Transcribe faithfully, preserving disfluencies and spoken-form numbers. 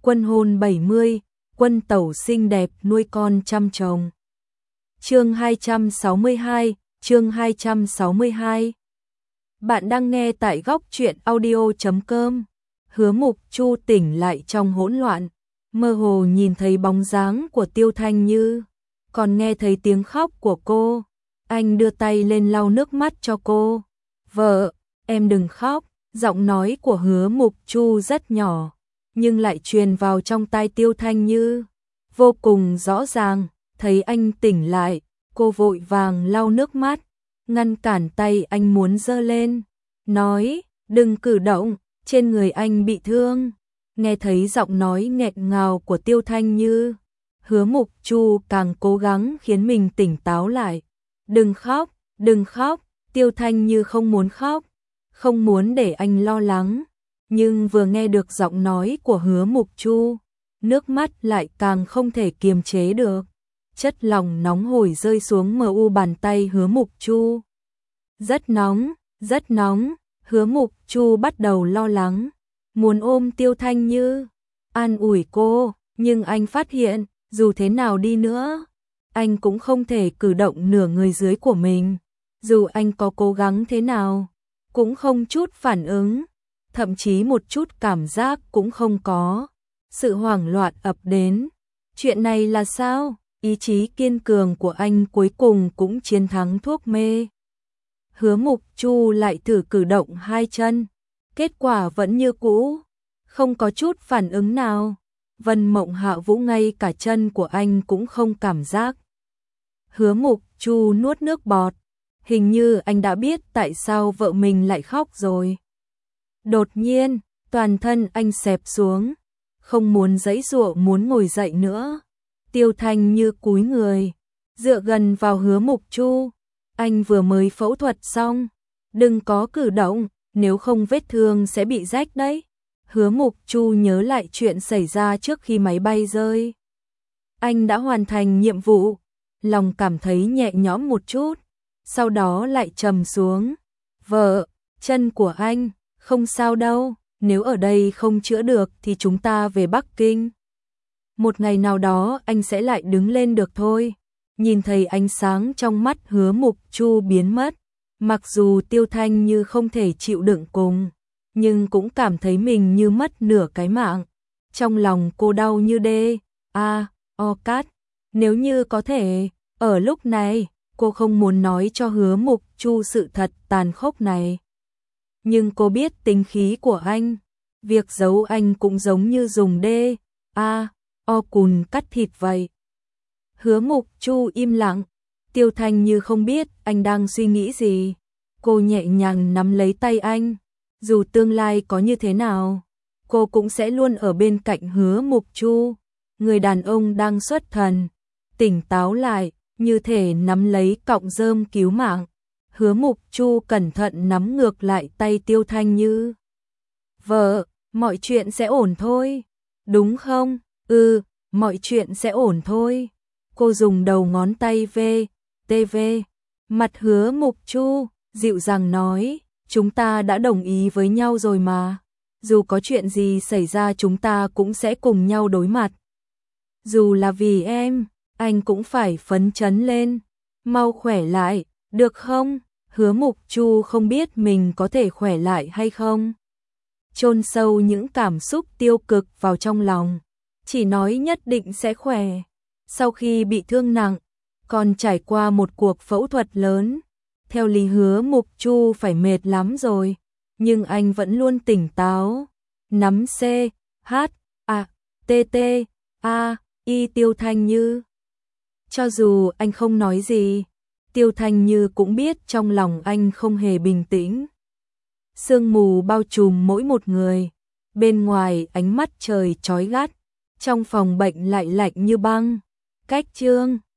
Quân hôn bảy mươi, quân tẩu xinh đẹp nuôi con trăm chồng. Chương hai trăm sáu mươi hai, chương hai trăm sáu mươi hai. Bạn đang nghe tại góc truyện audio chấm com. Hứa Mục Chu tỉnh lại trong hỗn loạn, mơ hồ nhìn thấy bóng dáng của Tiêu Thanh Như, còn nghe thấy tiếng khóc của cô. Anh đưa tay lên lau nước mắt cho cô. "Vợ, em đừng khóc." Giọng nói của Hứa Mục Chu rất nhỏ, nhưng lại truyền vào trong tai Tiêu Thanh Như vô cùng rõ ràng. Thấy anh tỉnh lại, cô vội vàng lau nước mắt, ngăn cản tay anh muốn giơ lên, nói: "Đừng cử động, trên người anh bị thương." Nghe thấy giọng nói nghẹn ngào của Tiêu Thanh Như, Hứa Mục Chu càng cố gắng khiến mình tỉnh táo lại. "Đừng khóc, đừng khóc." Tiêu Thanh Như không muốn khóc, không muốn để anh lo lắng, nhưng vừa nghe được giọng nói của Hứa Mục Chu, nước mắt lại càng không thể kiềm chế được. Chất lỏng nóng hổi rơi xuống mờ u bàn tay Hứa Mục Chu. Rất nóng, rất nóng. Hứa Mục Chu bắt đầu lo lắng, muốn ôm Tiêu Thanh Như, an ủi cô, nhưng anh phát hiện, dù thế nào đi nữa, anh cũng không thể cử động nửa người dưới của mình. Dù anh có cố gắng thế nào, cũng không chút phản ứng, thậm chí một chút cảm giác cũng không có. Sự hoảng loạn ập đến. Chuyện này là sao? Ý chí kiên cường của anh cuối cùng cũng chiến thắng thuốc mê. Hứa Mục Chu lại thử cử động hai chân, kết quả vẫn như cũ, không có chút phản ứng nào. Vân Mộng Hạ Vũ ngay cả chân của anh cũng không cảm giác. Hứa Mục Chu nuốt nước bọt, hình như anh đã biết tại sao vợ mình lại khóc rồi. Đột nhiên, toàn thân anh xẹp xuống, không muốn giãy giụa muốn ngồi dậy nữa. Tiêu Thanh Như cúi người, dựa gần vào Hứa Mục Chu. "Anh vừa mới phẫu thuật xong, đừng có cử động, nếu không vết thương sẽ bị rách đấy." Hứa Mục Chu nhớ lại chuyện xảy ra trước khi máy bay rơi. Anh đã hoàn thành nhiệm vụ, lòng cảm thấy nhẹ nhõm một chút, sau đó lại trầm xuống. "Vợ, chân của anh, không sao đâu, nếu ở đây không chữa được thì chúng ta về Bắc Kinh. Một ngày nào đó anh sẽ lại đứng lên được thôi." Nhìn thấy ánh sáng trong mắt Hứa Mục Chu biến mất, mặc dù Tiêu Thanh Như không thể chịu đựng cùng, nhưng cũng cảm thấy mình như mất nửa cái mạng. Trong lòng cô đau như đê, a, o cát. Nếu như có thể, ở lúc này, cô không muốn nói cho Hứa Mục Chu sự thật tàn khốc này. Nhưng cô biết tính khí của anh, việc giấu anh cũng giống như dùng đê, a, o cùn cắt thịt vậy. Hứa Mục Chu im lặng, Tiêu Thanh Như không biết anh đang suy nghĩ gì. Cô nhẹ nhàng nắm lấy tay anh, dù tương lai có như thế nào, cô cũng sẽ luôn ở bên cạnh Hứa Mục Chu. Người đàn ông đang xuất thần, tỉnh táo lại, như thể nắm lấy cọng rơm cứu mạng. Hứa Mục Chu cẩn thận nắm ngược lại tay Tiêu Thanh Như. "Vợ, mọi chuyện sẽ ổn thôi, đúng không?" "Ừ, mọi chuyện sẽ ổn thôi." Cô dùng đầu ngón tay ve, tê vê mặt Hứa Mục Chu, dịu dàng nói: "Chúng ta đã đồng ý với nhau rồi mà. Dù có chuyện gì xảy ra chúng ta cũng sẽ cùng nhau đối mặt. Dù là vì em, anh cũng phải phấn chấn lên, mau khỏe lại, được không?" Hứa Mục Chu không biết mình có thể khỏe lại hay không, chôn sâu những cảm xúc tiêu cực vào trong lòng, chỉ nói nhất định sẽ khỏe. Sau khi bị thương nặng, còn trải qua một cuộc phẫu thuật lớn, theo lý Hứa Mục Chu phải mệt lắm rồi, nhưng anh vẫn luôn tỉnh táo, nắm C, H, A, T, T, A, I Tiêu Thanh Như. Cho dù anh không nói gì, Tiêu Thanh Như cũng biết trong lòng anh không hề bình tĩnh. Sương mù bao trùm mỗi một người, bên ngoài ánh mắt trời chói gắt, trong phòng bệnh lại lạnh như băng. Cách chương